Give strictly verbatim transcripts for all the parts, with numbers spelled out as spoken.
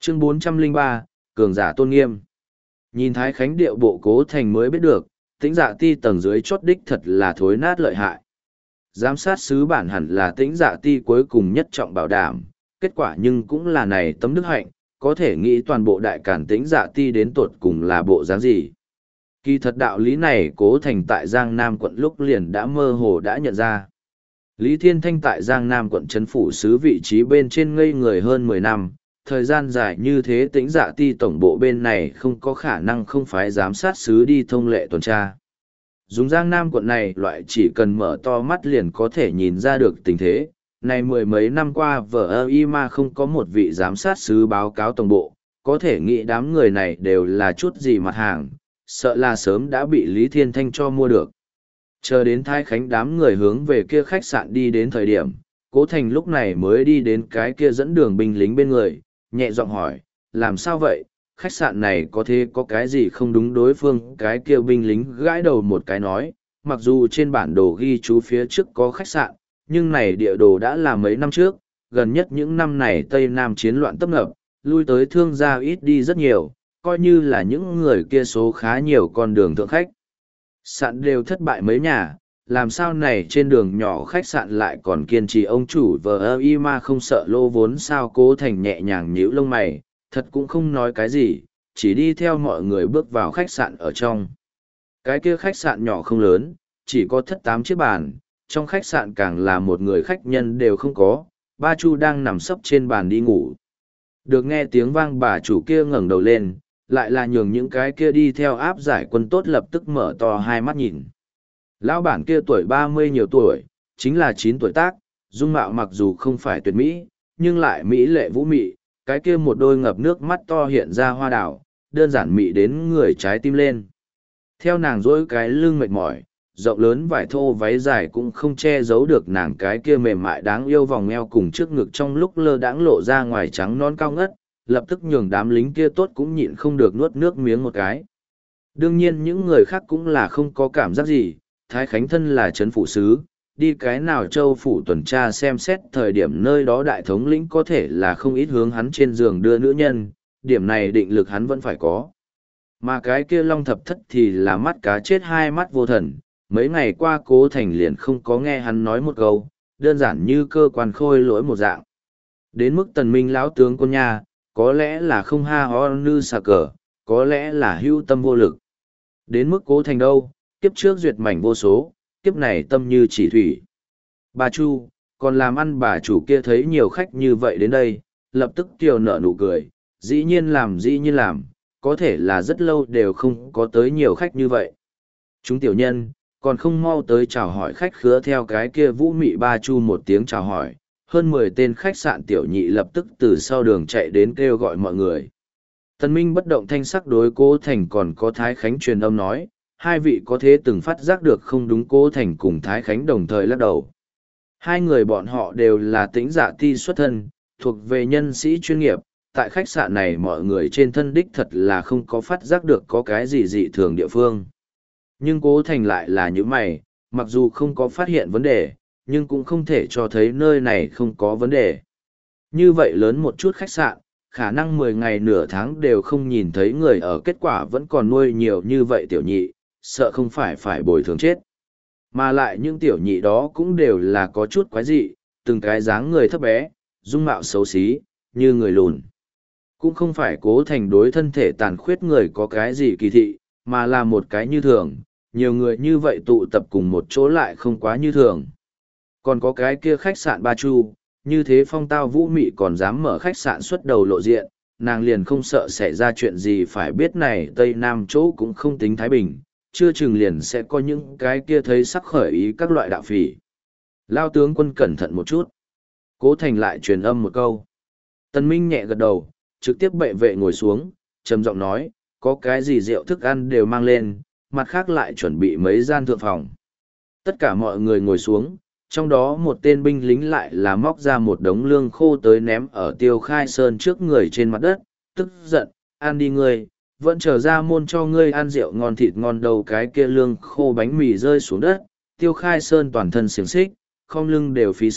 Chương bốn trăm lẻ ba, Cường giả tôn nghiêm. Nhìn Thái Khánh điệu bộ Cố Thành mới biết được, Tĩnh Dạ Ti tầng dưới chót đích thật là thối nát lợi hại. Giám sát sứ bản hẳn là Tĩnh Dạ Ti cuối cùng nhất trọng bảo đảm, kết quả nhưng cũng là này tấm đức hạnh, có thể nghĩ toàn bộ đại cản Tĩnh Dạ Ti đến tột cùng là bộ dáng gì. Kỳ thật đạo lý này Cố Thành tại Giang Nam quận lúc liền đã mơ hồ đã nhận ra. Lý Thiên Thanh tại Giang Nam quận trấn phủ sứ vị trí bên trên ngây người hơn mười năm, thời gian dài như thế Tĩnh Dạ Ti tổng bộ bên này không có khả năng không phái giám sát sứ đi thông lệ tuần tra. Dùng Giang Nam quận này loại chỉ cần mở to mắt liền có thể nhìn ra được tình thế, này mười mấy năm qua vợ ơ y mà không có một vị giám sát sứ báo cáo tổng bộ, có thể nghĩ đám người này đều là chút gì mặt hàng, sợ là sớm đã bị Lý Thiên Thanh cho mua được. Chờ đến Thái Khánh đám người hướng về kia khách sạn đi đến thời điểm, Cố Thành lúc này mới đi đến cái kia dẫn đường binh lính bên người, nhẹ giọng hỏi, làm sao vậy, khách sạn này có thế có cái gì không đúng. Đối phương cái kia binh lính gãi đầu một cái nói, mặc dù trên bản đồ ghi chú phía trước có khách sạn, nhưng này địa đồ đã là mấy năm trước, gần nhất những năm này Tây Nam chiến loạn tấp nập, lui tới thương gia ít đi rất nhiều, coi như là những người kia số khá nhiều con đường thượng khách sạn đều thất bại mấy nhà, làm sao này trên đường nhỏ khách sạn lại còn kiên trì ông chủ vờ ơ y mà không sợ lô vốn. Sao Cố Thành nhẹ nhàng nhíu lông mày, thật cũng không nói cái gì, chỉ đi theo mọi người bước vào khách sạn ở trong. Cái kia khách sạn nhỏ không lớn, chỉ có thất tám chiếc bàn, trong khách sạn càng là một người khách nhân đều không có, ba Chu đang nằm sấp trên bàn đi ngủ. Được nghe tiếng vang bà chủ kia ngẩng đầu lên, lại là nhường những cái kia đi theo áp giải quân tốt lập tức mở to hai mắt nhìn. Lão bản kia tuổi ba mươi nhiều tuổi, chính là chín tuổi tác, dung mạo mặc dù không phải tuyệt mỹ, nhưng lại mỹ lệ vũ mị, cái kia một đôi ngập nước mắt to hiện ra hoa đào, đơn giản mị đến người trái tim lên. Theo nàng dỗi cái lưng mệt mỏi, rộng lớn vải thô váy dài cũng không che giấu được nàng cái kia mềm mại đáng yêu vòng eo cùng trước ngực trong lúc lơ đãng lộ ra ngoài trắng non cao ngất, lập tức nhường đám lính kia tốt cũng nhịn không được nuốt nước miếng một cái. Đương nhiên những người khác cũng là không có cảm giác gì, Thái Khánh thân là trấn phủ sứ, đi cái nào châu phủ tuần tra xem xét thời điểm nơi đó đại thống lĩnh có thể là không ít hướng hắn trên giường đưa nữ nhân, điểm này định lực hắn vẫn phải có. Mà cái kia Long Thập Thất thì là mắt cá chết hai mắt vô thần, mấy ngày qua Cố Thành liền không có nghe hắn nói một câu, đơn giản như cơ quan khôi lỗi một dạng. Đến mức Tần Minh lão tướng quân nha, có lẽ là không ha ho nư xà cờ, có lẽ là hưu tâm vô lực. Đến mức Cố Thành đâu, kiếp trước duyệt mảnh vô số, kiếp này tâm như chỉ thủy. Bà Chu, còn làm ăn bà chủ kia thấy nhiều khách như vậy đến đây, lập tức kiều nở nụ cười, dĩ nhiên làm dĩ nhiên làm, có thể là rất lâu đều không có tới nhiều khách như vậy. Chúng tiểu nhân, còn không mau tới chào hỏi khách khứa. Theo cái kia vũ mị bà Chu một tiếng chào hỏi, hơn mười tên khách sạn tiểu nhị lập tức từ sau đường chạy đến kêu gọi mọi người. Tần Minh bất động thanh sắc đối Cố Thành còn có Thái Khánh truyền âm nói, hai vị có thế từng phát giác được không đúng. Cố Thành cùng Thái Khánh đồng thời lắc đầu. Hai người bọn họ đều là Tĩnh Dạ Ti xuất thân, thuộc về nhân sĩ chuyên nghiệp, tại khách sạn này mọi người trên thân đích thật là không có phát giác được có cái gì dị thường địa phương. Nhưng Cố Thành lại là như mày, mặc dù không có phát hiện vấn đề, nhưng cũng không thể cho thấy nơi này không có vấn đề. Như vậy lớn một chút khách sạn, khả năng mười ngày nửa tháng đều không nhìn thấy người ở, kết quả vẫn còn nuôi nhiều như vậy tiểu nhị, sợ không phải phải bồi thường chết. Mà lại những tiểu nhị đó cũng đều là có chút quái dị, từng cái dáng người thấp bé, dung mạo xấu xí, như người lùn. Cũng không phải Cố Thành đối thân thể tàn khuyết người có cái gì kỳ thị, mà là một cái như thường, nhiều người như vậy tụ tập cùng một chỗ lại không quá như thường. Còn có cái kia khách sạn Ba Chu, như thế phong tao vũ mị còn dám mở khách sạn xuất đầu lộ diện, nàng liền không sợ xảy ra chuyện gì. Phải biết này Tây Nam chỗ cũng không tính thái bình, chưa chừng liền sẽ có những cái kia thấy sắc khởi ý các loại đạo phỉ. Lao tướng quân cẩn thận một chút. Cố Thành lại truyền âm một câu. Tần Minh nhẹ gật đầu, trực tiếp bệ vệ ngồi xuống, trầm giọng nói, có cái gì rượu thức ăn đều mang lên, mặt khác lại chuẩn bị mấy gian thượng phòng. Tất cả mọi người ngồi xuống, trong đó một tên binh lính lại là móc ra một đống lương khô tới ném ở Tiêu Khai Sơn trước người trên mặt đất, tức giận, ăn đi ngươi, vẫn chờ ra môn cho ngươi ăn rượu ngon thịt ngon đầu. Cái kia lương khô bánh mì rơi xuống đất, Tiêu Khai Sơn toàn thân xiềng xích, không lưng đều phí sức,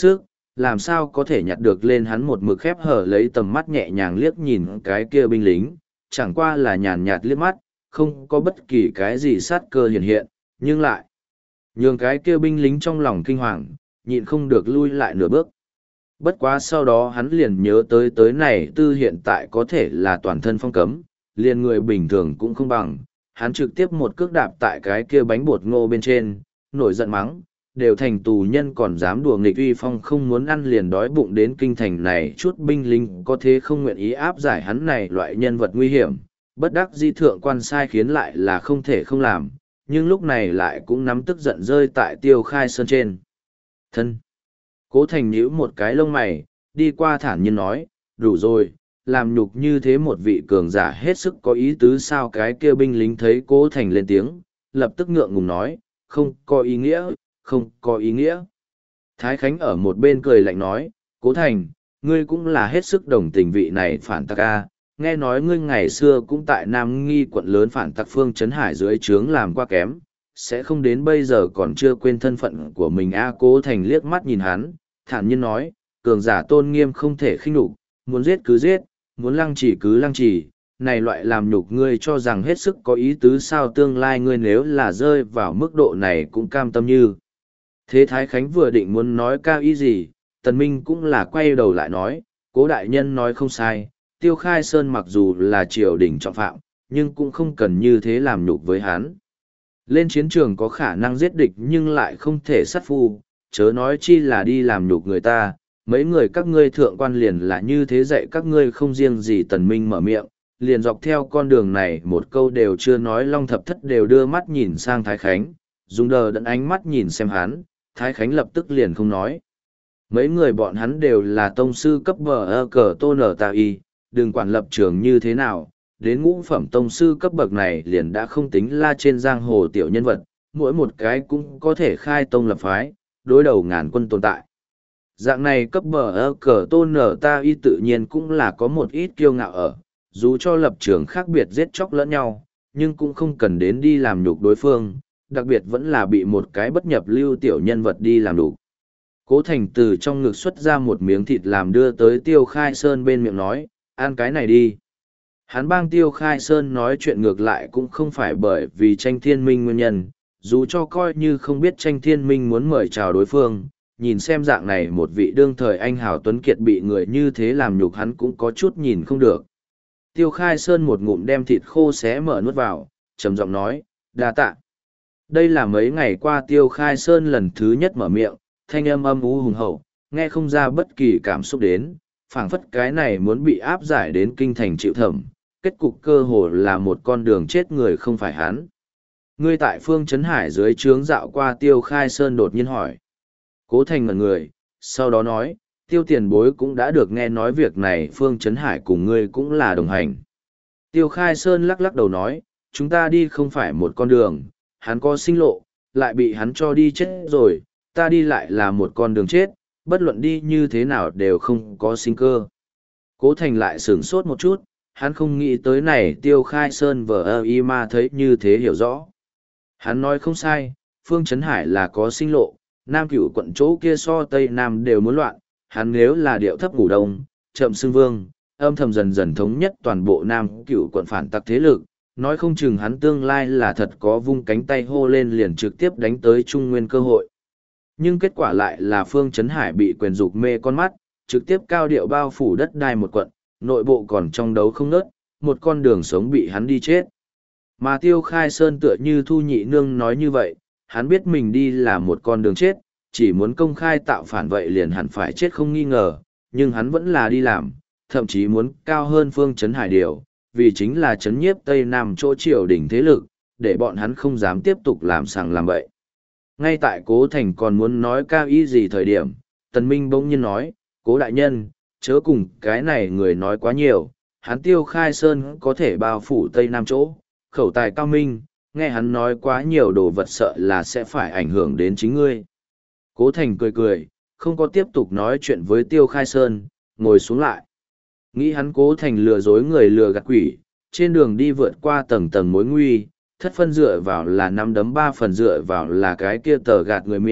làm sao có thể nhặt được lên. Hắn một mực khép hở lấy tầm mắt nhẹ nhàng liếc nhìn cái kia binh lính, chẳng qua là nhàn nhạt liếc mắt, không có bất kỳ cái gì sát cơ hiện hiện, nhưng lại nhường cái kia binh lính trong lòng kinh hoàng, nhịn không được lui lại nửa bước. Bất quá sau đó hắn liền nhớ tới tới này tư hiện tại có thể là toàn thân phong cấm, liền người bình thường cũng không bằng, hắn trực tiếp một cước đạp tại cái kia bánh bột ngô bên trên, nổi giận mắng, đều thành tù nhân còn dám đùa nghịch uy phong, không muốn ăn liền đói bụng đến kinh thành này, chút binh lính có thế không nguyện ý áp giải hắn này loại nhân vật nguy hiểm, bất đắc di thượng quan sai khiến lại là không thể không làm, nhưng lúc này lại cũng nắm tức giận rơi tại Tiêu Khai Sơn trên thân. Cố Thành nhíu một cái lông mày, đi qua thản nhiên nói, đủ rồi, làm nhục như thế một vị cường giả hết sức có ý tứ sao. Cái kia binh lính thấy Cố Thành lên tiếng, lập tức ngượng ngùng nói, không có ý nghĩa, không có ý nghĩa. Thái Khánh ở một bên cười lạnh nói, Cố Thành, ngươi cũng là hết sức đồng tình vị này phản tặc a, nghe nói ngươi ngày xưa cũng tại Nam Nghi quận lớn phản tặc Phương Trấn Hải dưới trướng làm qua kém, sẽ không đến bây giờ còn chưa quên thân phận của mình a. Cố Thành liếc mắt nhìn hắn, thản nhiên nói, cường giả tôn nghiêm không thể khinh nhục, muốn giết cứ giết, muốn lăng trì cứ lăng trì, này loại làm nhục ngươi cho rằng hết sức có ý tứ sao. Tương lai ngươi nếu là rơi vào mức độ này cũng cam tâm như thế. Thái Khánh vừa định muốn nói cao ý gì, Tần Minh cũng là quay đầu lại nói, Cố đại nhân nói không sai, Tiêu Khai Sơn mặc dù là triều đình trọng phạm, nhưng cũng không cần như thế làm nhục với hắn. Lên chiến trường có khả năng giết địch nhưng lại không thể sát phu, chớ nói chi là đi làm nhục người ta. Mấy người các ngươi thượng quan liền là như thế dạy các ngươi, không riêng gì Tần Minh mở miệng, liền dọc theo con đường này một câu đều chưa nói, Long Thập Thất đều đưa mắt nhìn sang Thái Khánh, dùng đờ đẫn ánh mắt nhìn xem hắn. Thái Khánh lập tức liền không nói. Mấy người bọn hắn đều là tông sư cấp bờ ơ cờ tô nở tà y, đừng quản lập trường như thế nào, đến ngũ phẩm tông sư cấp bậc này liền đã không tính là trên giang hồ tiểu nhân vật, mỗi một cái cũng có thể khai tông lập phái, đối đầu ngàn quân tồn tại. Dạng này cấp bờ ơ cờ tôn nở ta y tự nhiên cũng là có một ít kiêu ngạo ở, dù cho lập trường khác biệt giết chóc lẫn nhau, nhưng cũng không cần đến đi làm nhục đối phương, đặc biệt vẫn là bị một cái bất nhập lưu tiểu nhân vật đi làm đủ. Cố Thành từ trong ngực xuất ra một miếng thịt làm đưa tới Tiêu Khai Sơn bên miệng nói, ăn cái này đi. Hắn bang Tiêu Khai Sơn nói chuyện ngược lại cũng không phải bởi vì tranh thiên minh nguyên nhân, dù cho coi như không biết tranh thiên minh muốn mời chào đối phương, nhìn xem dạng này một vị đương thời anh hào tuấn kiệt bị người như thế làm nhục hắn cũng có chút nhìn không được. Tiêu Khai Sơn một ngụm đem thịt khô xé mở nuốt vào, trầm giọng nói, đa tạ. Đây là mấy ngày qua Tiêu Khai Sơn lần thứ nhất mở miệng, thanh âm âm u hùng hậu, nghe không ra bất kỳ cảm xúc đến, phảng phất cái này muốn bị áp giải đến kinh thành chịu thẩm, kết cục cơ hồ là một con đường chết người không phải hắn. Ngươi tại Phương Trấn Hải dưới trướng dạo qua. Tiêu Khai Sơn đột nhiên hỏi. Cố Thành ngẩn người, sau đó nói, Tiêu tiền bối cũng đã được nghe nói việc này, Phương Trấn Hải cùng ngươi cũng là đồng hành. Tiêu Khai Sơn lắc lắc đầu nói, chúng ta đi không phải một con đường, hắn có sinh lộ, lại bị hắn cho đi chết rồi, ta đi lại là một con đường chết, bất luận đi như thế nào đều không có sinh cơ. Cố Thành lại sửng sốt một chút, hắn không nghĩ tới này Tiêu Khai Sơn vờ ơ y ma thấy như thế hiểu rõ. Hắn nói không sai, Phương Trấn Hải là có sinh lộ, Nam Cửu quận chỗ kia so Tây Nam đều muốn loạn, hắn nếu là điệu thấp ngủ đông, chậm xưng vương, âm thầm dần dần thống nhất toàn bộ Nam Cửu quận phản tặc thế lực, nói không chừng hắn tương lai là thật có vung cánh tay hô lên liền trực tiếp đánh tới Trung Nguyên cơ hội. Nhưng kết quả lại là Phương Trấn Hải bị quyền dục mê con mắt, trực tiếp cao điệu bao phủ đất đai một quận, nội bộ còn trong đấu không nớt, một con đường sống bị hắn đi chết. Mà Tiêu Khai Sơn tựa như Thu Nhị Nương nói như vậy, hắn biết mình đi là một con đường chết, chỉ muốn công khai tạo phản vậy liền hẳn phải chết không nghi ngờ, nhưng hắn vẫn là đi làm, thậm chí muốn cao hơn Phương Trấn Hải điều, vì chính là chấn nhiếp Tây Nam chỗ triều đỉnh thế lực, để bọn hắn không dám tiếp tục làm sằng làm bậy. Ngay tại Cố Thành còn muốn nói cao ý gì thời điểm, Tần Minh bỗng nhiên nói, Cố đại nhân, chớ cùng cái này người nói quá nhiều, hắn Tiêu Khai Sơn có thể bao phủ Tây Nam chỗ, khẩu tài cao minh, nghe hắn nói quá nhiều đồ vật sợ là sẽ phải ảnh hưởng đến chính ngươi. Cố Thành cười cười, không có tiếp tục nói chuyện với Tiêu Khai Sơn, ngồi xuống lại. Nghĩ hắn Cố Thành lừa dối người lừa gạt quỷ, trên đường đi vượt qua tầng tầng mối nguy, thất phân dựa vào là năm đấm ba phần dựa vào là cái kia tờ gạt người miệng,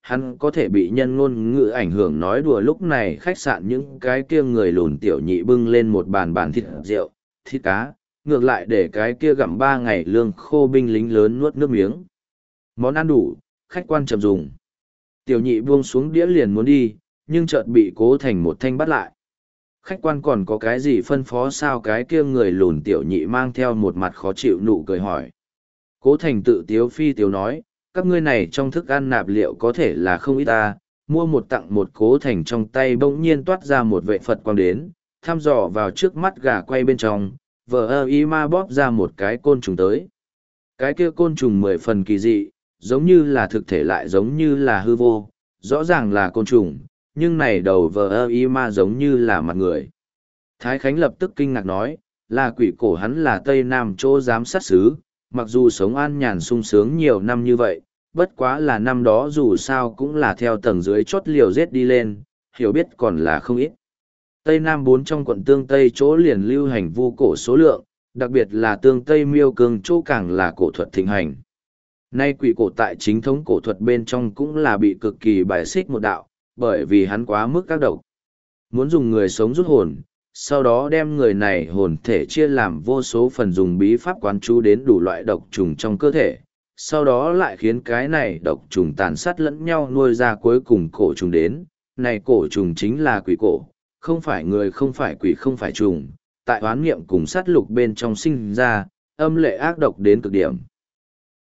hắn có thể bị nhân ngôn ngữ ảnh hưởng nói đùa. Lúc này khách sạn những cái kia người lùn tiểu nhị bưng lên một bàn bàn thịt rượu, thịt cá, ngược lại để cái kia gặm ba ngày lương khô binh lính lớn nuốt nước miếng. Món ăn đủ, khách quan chậm dùng. Tiểu nhị buông xuống đĩa liền muốn đi, nhưng chợt bị Cố Thành một thanh bắt lại. Khách quan còn có cái gì phân phó sao? Cái kia người lùn tiểu nhị mang theo một mặt khó chịu nụ cười hỏi. Cố Thành tự tiếu phi tiếu nói, các ngươi này trong thức ăn nạp liệu có thể là không ít ta, mua một tặng một. Cố Thành trong tay bỗng nhiên toát ra một vệ Phật quang đến, thăm dò vào trước mắt gà quay bên trong, vờ ơ y ma bóp ra một cái côn trùng tới. Cái kia côn trùng mười phần kỳ dị, giống như là thực thể lại giống như là hư vô, rõ ràng là côn trùng, nhưng này đầu vờ ơ y ma giống như là mặt người. Thái Khánh lập tức kinh ngạc nói, là quỷ cổ, hắn là Tây Nam chỗ giám sát xứ, mặc dù sống an nhàn sung sướng nhiều năm như vậy, bất quá là năm đó dù sao cũng là theo tầng dưới chót liều rết đi lên, hiểu biết còn là không ít. Tây Nam bốn trong quận Tương Tây chỗ liền lưu hành vu cổ số lượng, đặc biệt là Tương Tây Miêu Cương chỗ càng là cổ thuật thịnh hành. Nay quỷ cổ tại chính thống cổ thuật bên trong cũng là bị cực kỳ bài xích một đạo, bởi vì hắn quá mức các độc. Muốn dùng người sống rút hồn, sau đó đem người này hồn thể chia làm vô số phần, dùng bí pháp quán chú đến đủ loại độc trùng trong cơ thể, sau đó lại khiến cái này độc trùng tàn sát lẫn nhau nuôi ra cuối cùng cổ trùng đến. Này cổ trùng chính là quỷ cổ, không phải người, không phải quỷ, không phải trùng, tại oán niệm cùng sát lục bên trong sinh ra, âm lệ ác độc đến cực điểm.